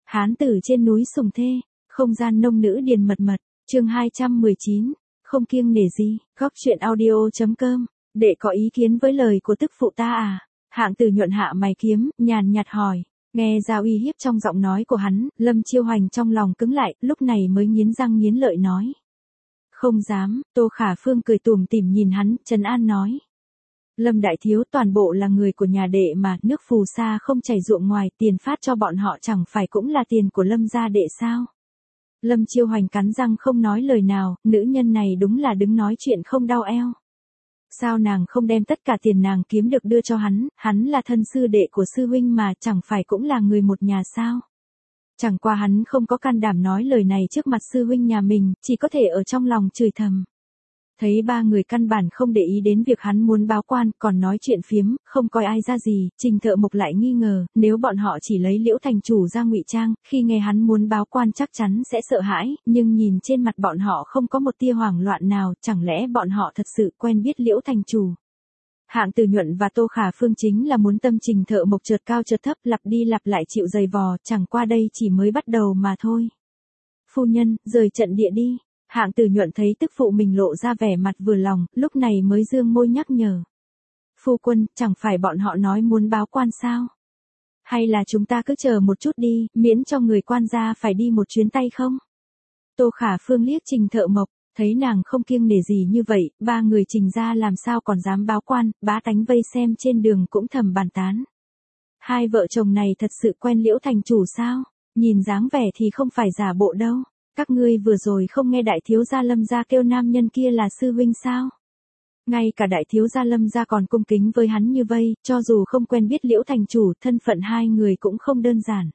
Hán tử trên núi Sùng Thê, không gian nông nữ điền mật mật, chương 219, không kiêng nể gì, góc chuyện audio.com, đệ có ý kiến với lời của tức phụ ta à? Hạng Tử nhuận hạ mày kiếm, nhàn nhạt hỏi, nghe ra uy hiếp trong giọng nói của hắn, Lâm Chiêu Hoành trong lòng cứng lại, lúc này mới nghiến răng nghiến lợi nói. Không dám, Tô Khả Phương cười tủm tỉm nhìn hắn, trấn an nói. Lâm đại thiếu toàn bộ là người của nhà đệ mà, nước phù sa không chảy ruộng ngoài, tiền phát cho bọn họ chẳng phải cũng là tiền của Lâm gia đệ sao? Lâm Chiêu Hoành cắn răng không nói lời nào, nữ nhân này đúng là đứng nói chuyện không đau eo. Sao nàng không đem tất cả tiền nàng kiếm được đưa cho hắn là thân sư đệ của sư huynh mà, chẳng phải cũng là người một nhà sao? Chẳng qua hắn không có can đảm nói lời này trước mặt sư huynh nhà mình, chỉ có thể ở trong lòng chửi thầm. Thấy ba người căn bản không để ý đến việc hắn muốn báo quan, còn nói chuyện phiếm, không coi ai ra gì, Trình Thợ Mộc lại nghi ngờ, nếu bọn họ chỉ lấy Liễu thành chủ ra ngụy trang, khi nghe hắn muốn báo quan chắc chắn sẽ sợ hãi, nhưng nhìn trên mặt bọn họ không có một tia hoảng loạn nào, chẳng lẽ bọn họ thật sự quen biết Liễu thành chủ. Hạng Tử nhuận và Tô Khả Phương chính là muốn tâm Trình Thợ Mộc chợt cao chợt thấp, lặp đi lặp lại chịu giày vò, chẳng qua đây chỉ mới bắt đầu mà thôi. Phu nhân, rời trận địa đi. Hạng Tử nhuận thấy tức phụ mình lộ ra vẻ mặt vừa lòng, lúc này mới dương môi nhắc nhở. Phu quân, chẳng phải bọn họ nói muốn báo quan sao? Hay là chúng ta cứ chờ một chút đi, miễn cho người quan gia phải đi một chuyến tay không? Tô Khả Phương liếc Trình Thợ Mộc, thấy nàng không kiêng nể gì như vậy, ba người Trình gia làm sao còn dám báo quan, bá tánh vây xem trên đường cũng thầm bàn tán. Hai vợ chồng này thật sự quen Liễu thành chủ sao? Nhìn dáng vẻ thì không phải giả bộ đâu. Các ngươi vừa rồi không nghe đại thiếu gia Lâm gia kêu nam nhân kia là sư huynh sao? Ngay cả đại thiếu gia Lâm gia còn cung kính với hắn như vây, cho dù không quen biết Liễu thành chủ, thân phận hai người cũng không đơn giản.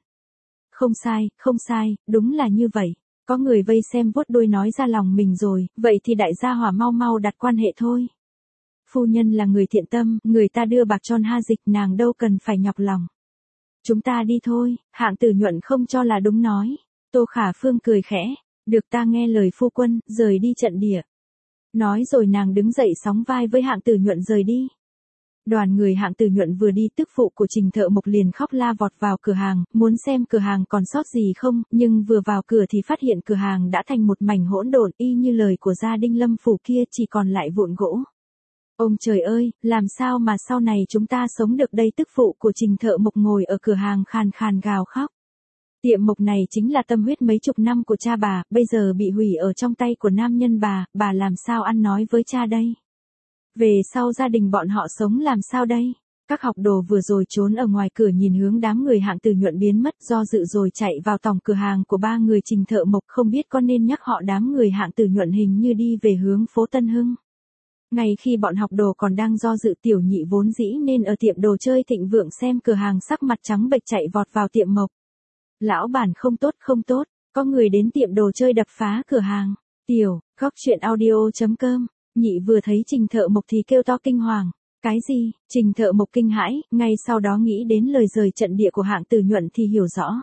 Không sai, đúng là như vậy. Có người vây xem vuốt đuôi nói ra lòng mình rồi, vậy thì đại gia hỏa mau mau đặt quan hệ thôi. Phu nhân là người thiện tâm, người ta đưa bạc tròn ha dịch, nàng đâu cần phải nhọc lòng. Chúng ta đi thôi, Hạng Tử nhuận không cho là đúng nói. Tô Khả Phương cười khẽ, được ta nghe lời phu quân, rời đi trận địa. Nói rồi nàng đứng dậy sóng vai với Hạng Tử nhuận rời đi. Đoàn người Hạng Tử nhuận vừa đi, tức phụ của Trình Thợ Mộc liền khóc la vọt vào cửa hàng, muốn xem cửa hàng còn sót gì không, nhưng vừa vào cửa thì phát hiện cửa hàng đã thành một mảnh hỗn độn, y như lời của gia đình Lâm phủ kia, chỉ còn lại vụn gỗ. Ông trời ơi, làm sao mà sau này chúng ta sống được đây? Tức phụ của Trình Thợ Mộc ngồi ở cửa hàng khàn khàn gào khóc. Tiệm mộc này chính là tâm huyết mấy chục năm của cha bà, bây giờ bị hủy ở trong tay của nam nhân bà làm sao ăn nói với cha đây? Về sau gia đình bọn họ sống làm sao đây? Các học đồ vừa rồi trốn ở ngoài cửa nhìn hướng đám người Hạng Tử nhuận biến mất, do dự rồi chạy vào tòng cửa hàng của ba người Trình Thợ Mộc, không biết có nên nhắc họ đám người Hạng Tử nhuận hình như đi về hướng phố Tân Hưng. Ngay khi bọn học đồ còn đang do dự, Tiểu Nhị vốn dĩ nên ở tiệm đồ chơi thịnh vượng xem cửa hàng sắc mặt trắng bệch chạy vọt vào tiệm mộc. Lão bản không tốt, có người đến tiệm đồ chơi đập phá cửa hàng. Góc chuyện audio.com, Nhị vừa thấy Trình Thợ Mộc thì kêu to kinh hoàng. Cái gì? Trình Thợ Mộc kinh hãi, ngay sau đó nghĩ đến lời rời trận địa của Hạng Tử nhuận thì hiểu rõ.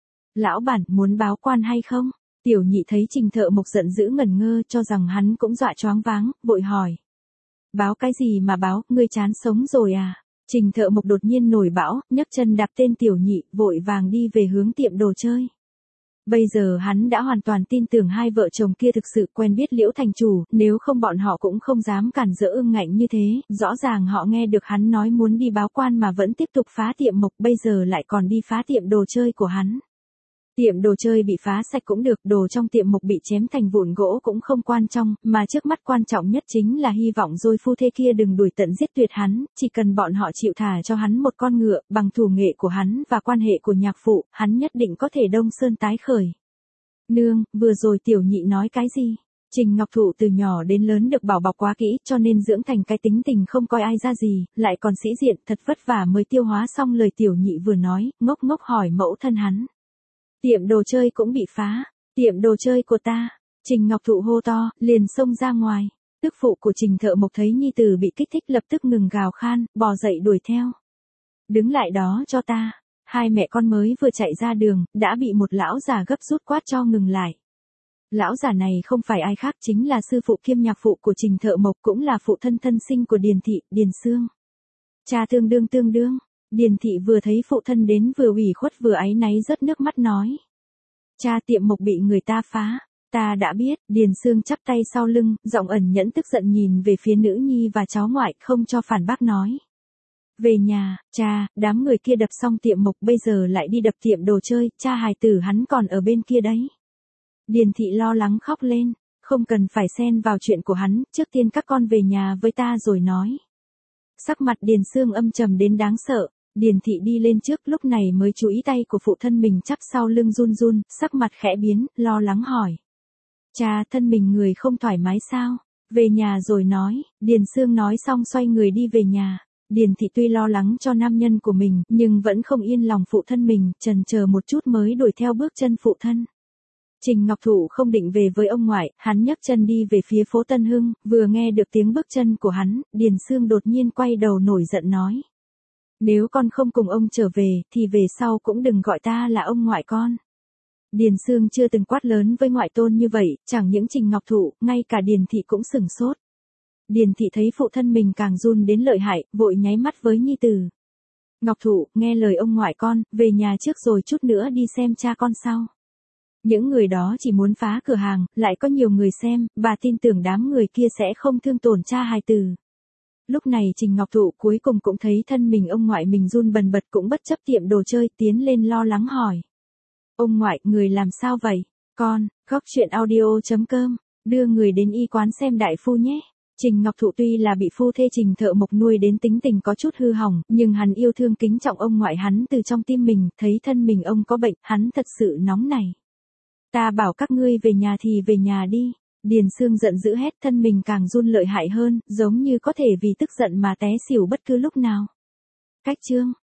Lão bản muốn báo quan hay không? Tiểu Nhị thấy Trình Thợ Mộc giận dữ ngẩn ngơ, cho rằng hắn cũng dọa choáng váng, vội hỏi. Báo cái gì mà báo, ngươi chán sống rồi à? Trình Thợ Mộc đột nhiên nổi bão, nhấc chân đạp tên Tiểu Nhị, vội vàng đi về hướng tiệm đồ chơi. Bây giờ hắn đã hoàn toàn tin tưởng hai vợ chồng kia thực sự quen biết Liễu thành chủ, nếu không bọn họ cũng không dám cản rỡ ương ngạnh như thế, rõ ràng họ nghe được hắn nói muốn đi báo quan mà vẫn tiếp tục phá tiệm mộc, bây giờ lại còn đi phá tiệm đồ chơi của hắn. Tiệm đồ chơi bị phá sạch cũng được, đồ trong tiệm mộc bị chém thành vụn gỗ cũng không quan trọng, mà trước mắt quan trọng nhất chính là hy vọng rồi phu thê kia đừng đuổi tận giết tuyệt hắn, chỉ cần bọn họ chịu thả cho hắn một con ngựa, bằng thủ nghệ của hắn và quan hệ của nhạc phụ, hắn nhất định có thể đông sơn tái khởi. Nương, vừa rồi Tiểu Nhị nói cái gì? Trình Ngọc Thụ từ nhỏ đến lớn được bảo bọc quá kỹ, cho nên dưỡng thành cái tính tình không coi ai ra gì, lại còn sĩ diện, thật vất vả mới tiêu hóa xong lời Tiểu Nhị vừa nói, ngốc ngốc hỏi mẫu thân hắn. Tiệm đồ chơi cũng bị phá, tiệm đồ chơi của ta. Trình Ngọc Thụ hô to, liền xông ra ngoài. Tức phụ của Trình Thợ Mộc thấy nhi tử bị kích thích lập tức ngừng gào khan, bò dậy đuổi theo. Đứng lại đó cho ta. Hai mẹ con mới vừa chạy ra đường, đã bị một lão già gấp rút quát cho ngừng lại. Lão già này không phải ai khác, chính là sư phụ kiêm nhạc phụ của Trình Thợ Mộc, cũng là phụ thân thân sinh của Điền Thị, Điền Xương. Cha tương đương. Điền thị vừa thấy phụ thân đến vừa ủy khuất vừa áy náy rớt nước mắt nói. Cha, tiệm mộc bị người ta phá. Ta đã biết. Điền Xương chắp tay sau lưng, giọng ẩn nhẫn tức giận nhìn về phía nữ nhi và cháu ngoại, không cho phản bác nói. Về nhà, cha, đám người kia đập xong tiệm mộc bây giờ lại đi đập tiệm đồ chơi, cha hài tử hắn còn ở bên kia đấy. Điền thị lo lắng khóc lên. Không cần phải xen vào chuyện của hắn, trước tiên các con về nhà với ta rồi nói. Sắc mặt Điền Xương âm trầm đến đáng sợ. Điền thị đi lên trước, lúc này mới chú ý tay của phụ thân mình chắp sau lưng run run, sắc mặt khẽ biến, lo lắng hỏi. Cha, thân mình người không thoải mái sao? Về nhà rồi nói. Điền Xương nói xong xoay người đi về nhà. Điền thị tuy lo lắng cho nam nhân của mình, nhưng vẫn không yên lòng phụ thân mình, chần chờ một chút mới đuổi theo bước chân phụ thân. Trình Ngọc Thụ không định về với ông ngoại, hắn nhấc chân đi về phía phố Tân Hưng, vừa nghe được tiếng bước chân của hắn, Điền Xương đột nhiên quay đầu nổi giận nói. Nếu con không cùng ông trở về, thì về sau cũng đừng gọi ta là ông ngoại con. Điền Xương chưa từng quát lớn với ngoại tôn như vậy, chẳng những Trình Ngọc Thụ, ngay cả Điền thị cũng sửng sốt. Điền thị thấy phụ thân mình càng run đến lợi hại, vội nháy mắt với nhi tử. Ngọc Thụ, nghe lời ông ngoại con, về nhà trước rồi chút nữa đi xem cha con sau. Những người đó chỉ muốn phá cửa hàng, lại có nhiều người xem, bà tin tưởng đám người kia sẽ không thương tổn cha hài tử. Lúc này Trình Ngọc Thụ cuối cùng cũng thấy thân mình ông ngoại mình run bần bật, cũng bất chấp tiệm đồ chơi, tiến lên lo lắng hỏi. Ông ngoại, người làm sao vậy? Con, Góc Chuyện Audio.com, đưa người đến y quán xem đại phu nhé. Trình Ngọc Thụ tuy là bị phu thê Trình thợ mộc nuôi đến tính tình có chút hư hỏng, nhưng hắn yêu thương kính trọng ông ngoại hắn từ trong tim mình, thấy thân mình ông có bệnh, hắn thật sự nóng nảy. Ta bảo các ngươi về nhà thì về nhà đi. Điền Xương giận dữ hét, thân mình càng run lợi hại hơn, giống như có thể vì tức giận mà té xỉu bất cứ lúc nào. Cách chương